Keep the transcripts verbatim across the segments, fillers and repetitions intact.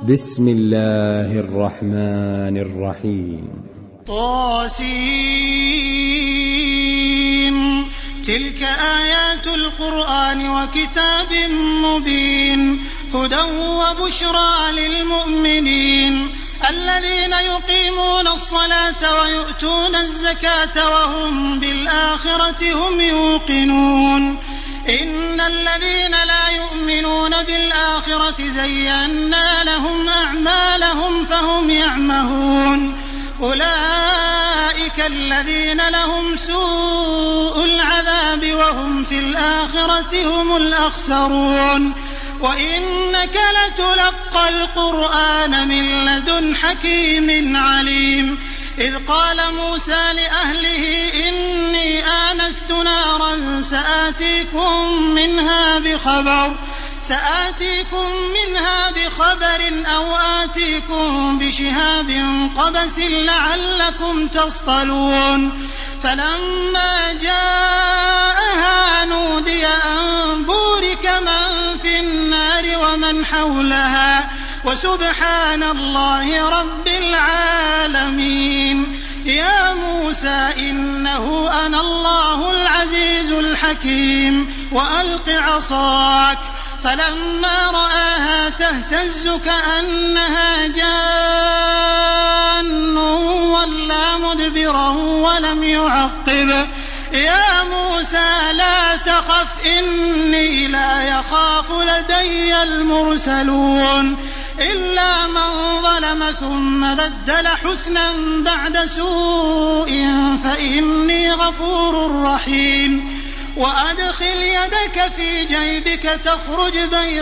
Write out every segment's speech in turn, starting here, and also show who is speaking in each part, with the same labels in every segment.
Speaker 1: بسم الله الرحمن الرحيم.
Speaker 2: طاسين. تلك آيات القرآن وكتاب مبين هدى وبشرى للمؤمنين الذين يقيمون الصلاة ويؤتون الزكاة وهم بالآخرة هم يوقنون إن الذين لا يؤمنون بالآخرة زينا لهم أعمالهم فهم يعمهون أولئك الذين لهم سوء العذاب وهم في الآخرة هم الأخسرون وإنك لتلقى القرآن من لدن حكيم عليم إذ قال موسى لأهله إني آنست نارا سآتيكم منها بخبر سآتيكم منها بخبر أو آتيكم بشهاب قبس لعلكم تصطلون فلما جاءها نودي أن بورك من في النار ومن حولها وسبحان الله رب العالمين يا موسى إنه أنا الله العزيز الحكيم وألق عصاك فلما رآها تهتز كأنها جان ولا مدبرا ولم يعقب يا موسى لا تخف إني لا يخاف لدي المرسلون إلا من ظلم ثم بدل حسنا بعد سوء فإني غفور رحيم وأدخل يدك في جيبك تخرج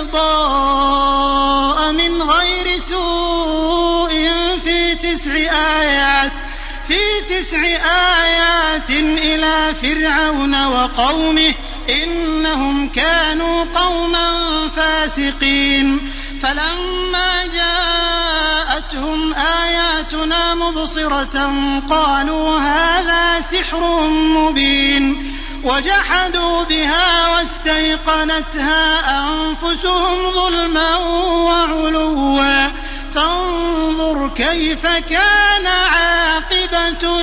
Speaker 2: بيضاء من غير سوء في تسع آيات في تسع آيات إلى فرعون وقومه إنهم كانوا قوما فاسقين فلما جاءتهم آياتنا مبصرة قالوا هذا سحر مبين وجحدوا بها واستيقنتها أنفسهم ظلما وعلوا فانظر كيف كان عاقبة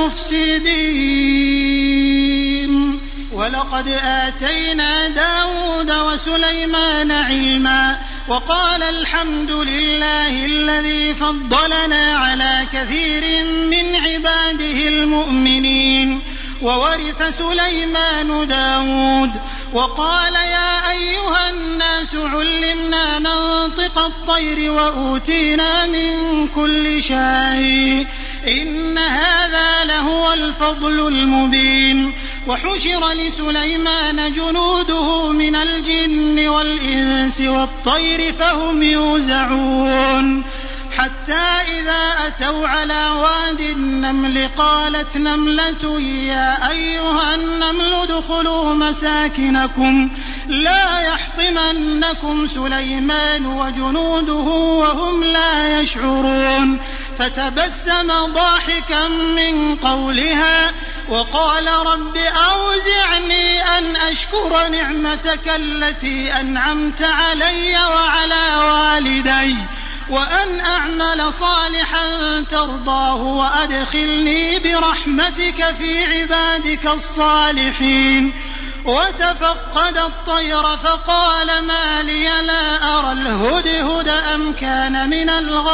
Speaker 2: المفسدين ولقد آتينا داود وسليمان علما وقال الحمد لله الذي فضلنا على كثير من عباده المؤمنين وورث سليمان داود وقال يا أيها الناس علمنا منطق الطير وأوتينا من كل شيء إن هذا لهو الفضل المبين وحشر لسليمان جنوده من الجن والإنس والطير فهم يوزعون حتى إذا أتوا على واد النمل قالت نملة يا أيها النمل ادخلوا مساكنكم لا يحطمنكم سليمان وجنوده وهم لا يشعرون فتبسم ضاحكا من قولها وقال رب أوزعني أن أشكر نعمتك التي أنعمت علي وعلى والدي وأن أعمل صالحا ترضاه وأدخلني برحمتك في عبادك الصالحين وتفقد الطير فقال ما لي لا أرى الهدهد أم كان من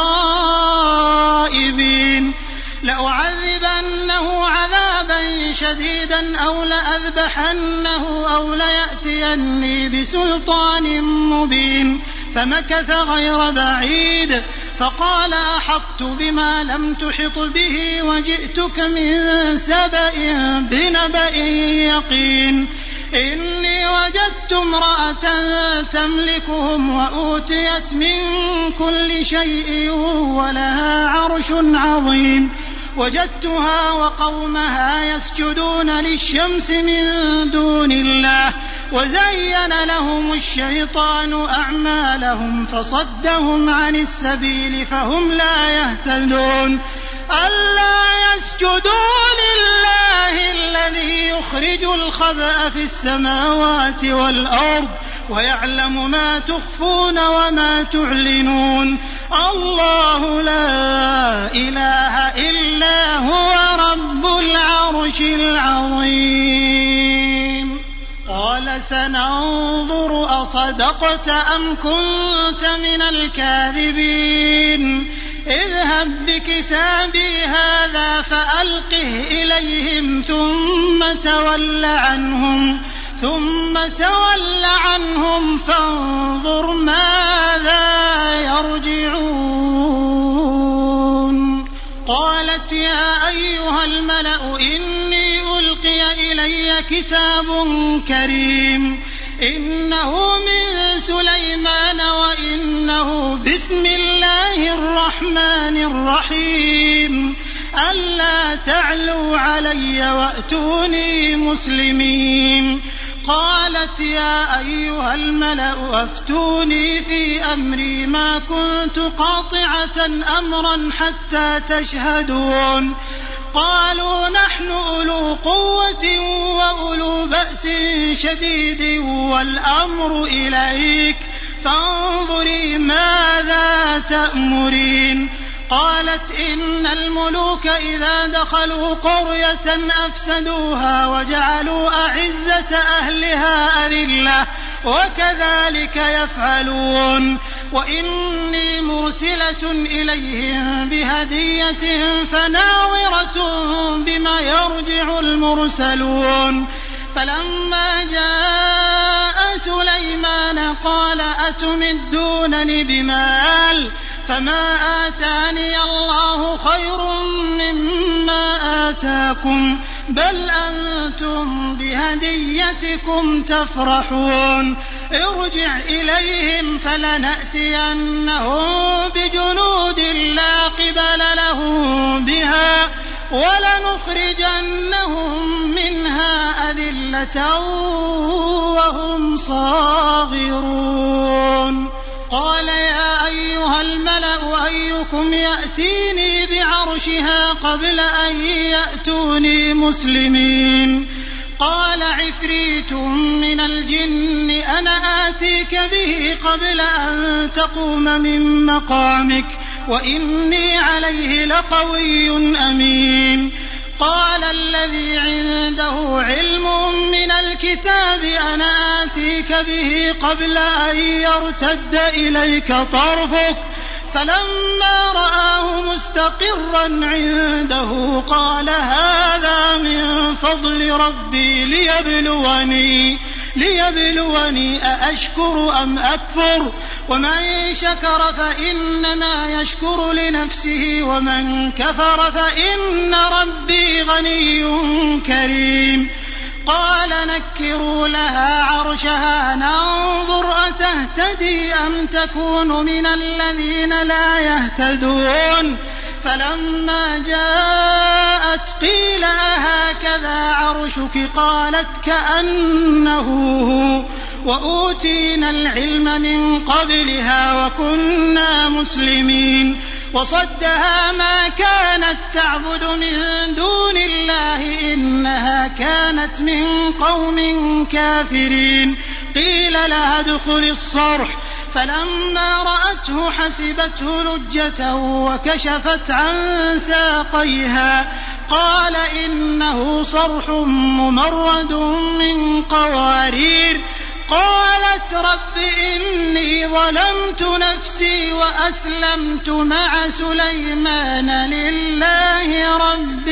Speaker 2: الغائبين لأعذبنه عذابا شديدا أو لأذبحنه أو ليأتيني بسلطان مبين فمكث غير بعيد فقال أحطت بما لم تحط به وجئتك من سبأ بنبأ يقين إني وجدت امرأة تملكهم وأوتيت من كل شيء ولها عرش عظيم وجدتها وقومها يسجدون للشمس من دون الله وزين لهم الشيطان أعمالهم فصدهم عن السبيل فهم لا يهتدون ألا يسجدوا لله الذي يخرج الخبأ في السماوات والأرض ويعلم ما تخفون وما تعلنون الله لا إله إلا هو رب العرش العظيم. قال سننظر أصدقت أم كنت من الكاذبين اذهب بكتابي هذا فألقه إليهم ثم تول عنهم ثم تول عنهم فانظر ماذا يرجعون. قالت يا أيها الملأ إني ألقي إلي كتاب كريم إنه من سليمان وإنه بسم الله الرحمن الرحيم ألا تعلوا علي وأتوني مسلمين. قالت يا أيها الملأ أفتوني في أمري ما كنت قاطعة أمرا حتى تشهدون. قالوا نحن أولو قوة وأولو بأس شديد والأمر إليك فانظري ماذا تأمرين. قالت إن الملوك إذا دخلوا قرية أفسدوها وجعلوا أعزة أهلها أذلة وكذلك يفعلون. وإني مرسلة إليهم بهدية فناظرة بما يرجع المرسلون. فلما جاء سليمان قال أتمدونني بمال فما آتاني الله خير مما آتاكم بل أنتم بهديتكم تفرحون. ارجع إليهم فلنأتينهم بجنود لا قبل لهم بها ولنخرجنهم منها أذلة وهم صاغرون. قال يا أيها الملأ أيكم يأتيني بعرشها قبل أن يأتوني مسلمين. قال عفريت من الجن أنا آتيك به قبل أن تقوم من مقامك وإني عليه لقوي أمين. قال الذي عنده علم من الكتاب أنا آتيك به قبل أن يرتد إليك طرفك فلما رآه مستقرا عنده قال هذا من فضل ربي ليبلوني ليبلوني أأشكر أم أكفر ومن شكر فإنما يشكر لنفسه ومن كفر فإن ربي غني كريم. قال نكروا لها عرشها ننظر أتهتدي أم تكون من الذين لا يهتدون. فلما جاءت قيل أهكذا عرشك قالت كأنه هو وأوتينا العلم من قبلها وكنا مسلمين. وصدها ما كانت تعبد من دون الله إنها كانت من قوم كافرين. قيل لها ادخل الصرح فلما رأته حسبته لجة وكشفت عن ساقيها قال إنه صرح ممرد من قوارير. قالت رب إني ظلمت نفسي وأسلمت مع سليمان لله رب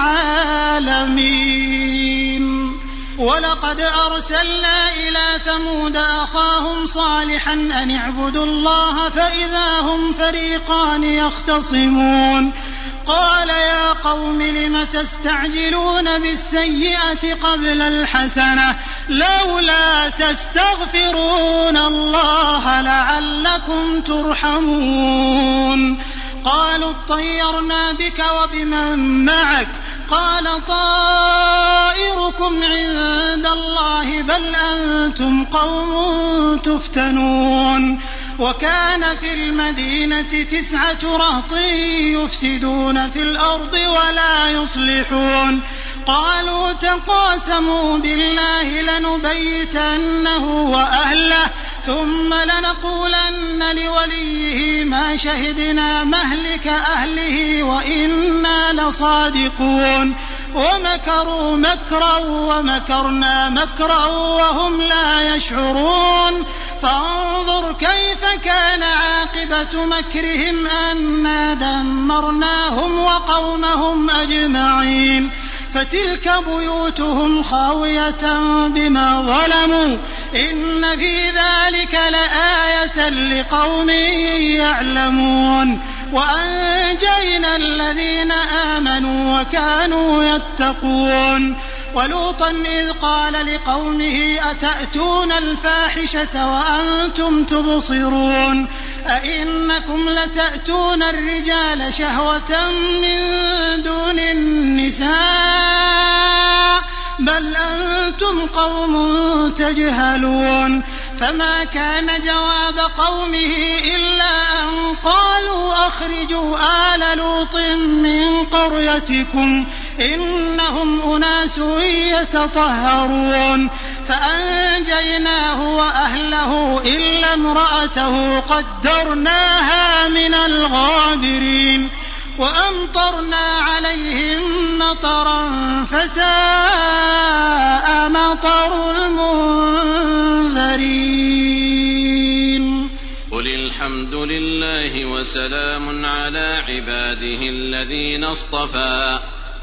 Speaker 2: العالمين. ولقد أرسلنا إلى ثمود أخاهم صالحا أن اعبدوا الله فإذا هم فريقان يختصمون. قال يا قوم لم تستعجلون بالسيئة قبل الحسنة لولا تستغفرون الله لعلكم ترحمون. قالوا اطيرنا بك وبمن معك قال طائركم عند الله بل أنتم قوم تفتنون. وكان في المدينة تسعة رهط يفسدون في الأرض ولا يصلحون قالوا تقاسموا بالله لنبيتنه وأهله ثم لنقولن لوليه ما شهدنا مهلك أهله وإنا لصادقون ومكروا مكرا ومكرنا مكرا وهم لا يشعرون فانظر كيف كان عاقبة مكرهم أنا دمرناهم وقومهم أجمعين فتلك بيوتهم خاوية بما ظلموا إن في ذلك لآية لقوم يعلمون وأنجينا الذين آمنوا وكانوا يتقون ولوطا إذ قال لقومه أتأتون الفاحشة وأنتم تبصرون أئنكم لتأتون الرجال شهوة من دون النساء بل أنتم قوم تجهلون فما كان جواب قومه إلا أن قالوا أخرجوا آل لوط من قريتكم إنهم أناس يتطهرون فأنجيناه وأهله إلا امرأته قدرناها من الغابرين وأمطرنا عليهم مطرا فساء مطر المنذرين
Speaker 3: قل الحمد لله وسلام على عباده الذين اصطفى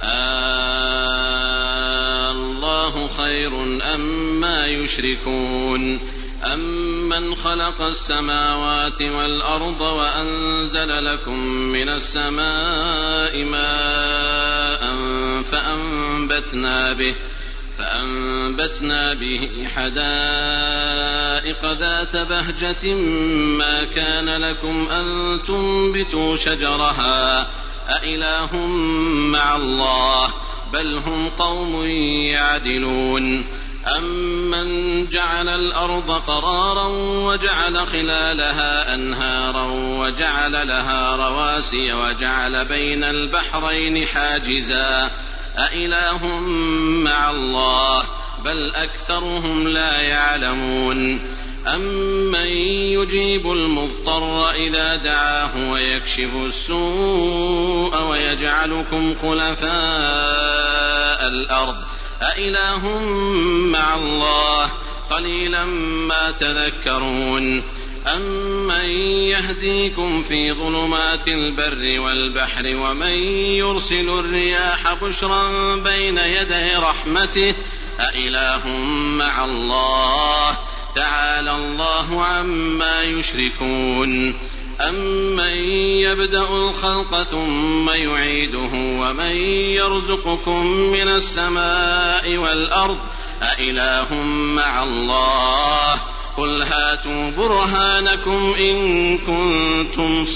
Speaker 3: آه الله خير أما يشركون أمن خلق السماوات والأرض وأنزل لكم من السماء ماء فأنبتنا به فأنبتنا به حدائق ذات بهجة ما كان لكم أن تنبتوا شجرها أإله مع الله بل هم قوم يعدلون أمن جعل الأرض قرارا وجعل خلالها أنهارا وجعل لها رواسي وجعل بين البحرين حاجزا أإله مع الله بل أكثرهم لا يعلمون أمن يجيب المضطر إذا دعاه ويكشف السوء ويجعلكم خلفاء الأرض أإله مع الله قليلا ما تذكرون أمن يهديكم في ظلمات البر والبحر ومن يرسل الرياح بشرا بين يدي رحمته أإله مع الله تعالى الله عما يشركون أمن يبدأ الخلق ثم يعيده ومن يرزقكم من السماء والأرض أإله مع الله قل هاتوا برهانكم إن كنتم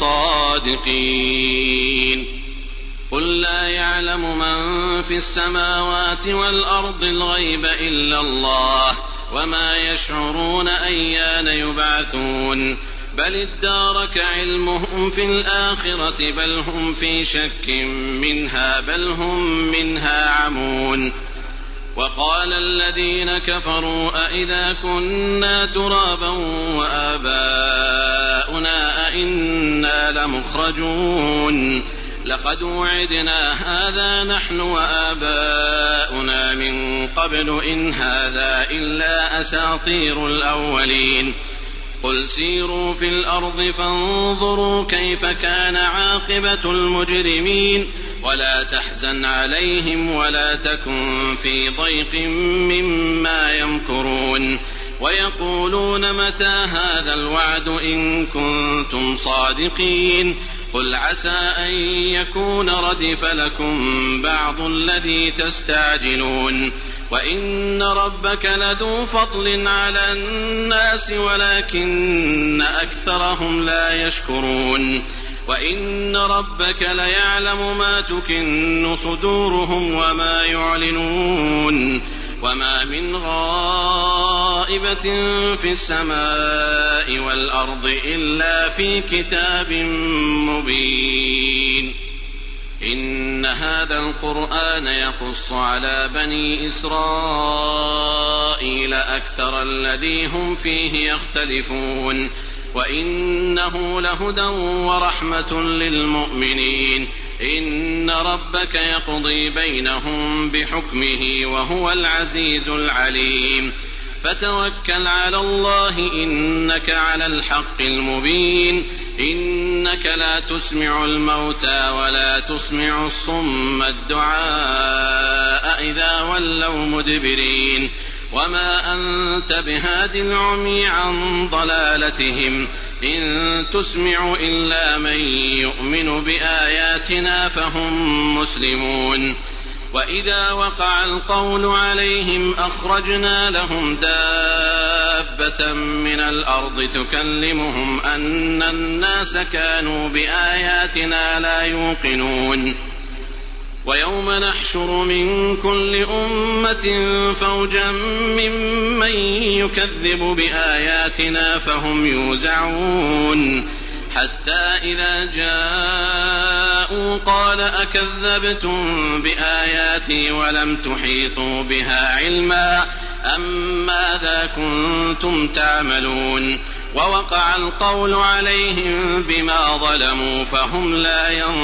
Speaker 3: صادقين قل لا يعلم من في السماوات والأرض الغيب إلا الله وما يشعرون أيان يبعثون بل ادارك علمهم في الآخرة بل هم في شك منها بل هم منها عمون وقال الذين كفروا أئذا كنا ترابا وآباؤنا أئنا لمخرجون لقد وعدنا هذا نحن وآباؤنا من قبل إن هذا إلا أساطير الأولين قل سيروا في الأرض فانظروا كيف كان عاقبة المجرمين ولا تحزن عليهم ولا تكن في ضيق مما يمكرون ويقولون متى هذا الوعد إن كنتم صادقين قل عسى أن يكون ردف لكم بعض الذي تستعجلون وإن ربك لذو فضل على الناس ولكن أكثرهم لا يشكرون وإن ربك ليعلم ما تكن صدورهم وما يعلنون وما من غائبة في السماء والأرض إلا في كتاب مبين. إن هذا القرآن يقص على بني إسرائيل أكثر الذي هم فيه يختلفون وإنه لهدى ورحمة للمؤمنين. إن ربك يقضي بينهم بحكمه وهو العزيز العليم. فتوكل على الله إنك على الحق المبين. إنك لا تسمع الموتى ولا تسمع الصم الدعاء إذا ولوا مدبرين. وما أنت بهاد العمي عن ضلالتهم إن تسمع إلا من يؤمن بآياتنا فهم مسلمون. وإذا وقع القول عليهم أخرجنا لهم دابة من الأرض تكلمهم أن الناس كانوا بآياتنا لا يوقنون. ويوم نحشر من كل أمة فوجا ممن يكذب بآياتنا فهم يوزعون حتى إذا جاءوا قال أكذبتم بآياتي ولم تحيطوا بها علما أم ماذا كنتم تعملون. ووقع القول عليهم بما ظلموا فهم لا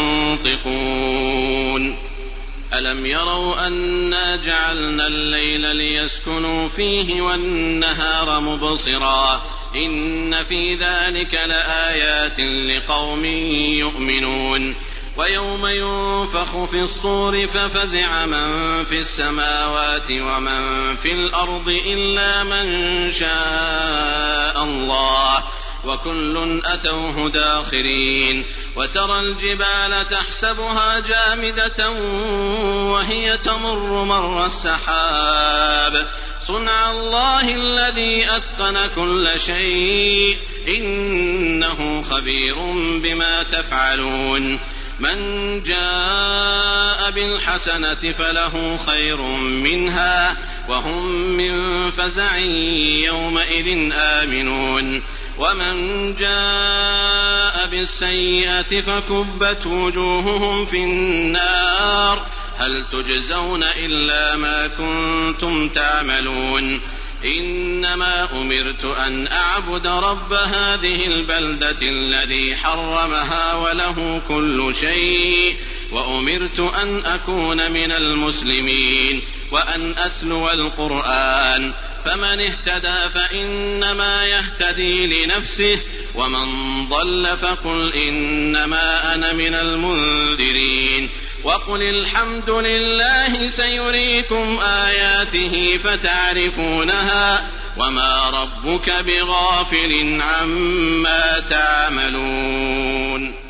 Speaker 3: ينطقون. ألم يروا أنا جعلنا الليل ليسكنوا فيه والنهار مبصرا إن في ذلك لآيات لقوم يؤمنون. ويوم ينفخ في الصور ففزع من في السماوات ومن في الأرض إلا من شاء الله وكل أتوه داخرين. وترى الجبال تحسبها جامدة وهي تمر مر السحاب صنع الله الذي أتقن كل شيء إنه خبير بما تفعلون. من جاء بالحسنة فله خير منها وهم من فزع يومئذ آمنون. ومن جاء بالسيئة فكبت وجوههم في النار هل تجزون إلا ما كنتم تعملون. إنما أمرت أن أعبد رب هذه البلدة الذي حرمها وله كل شيء وأمرت أن أكون من المسلمين وأن أتلو القرآن فمن اهتدى فإنما يهتدي لنفسه ومن ضل فقل إنما أنا من المنذرين. وقل الحمد لله سيريكم آياته فتعرفونها وما ربك بغافل عما تعملون.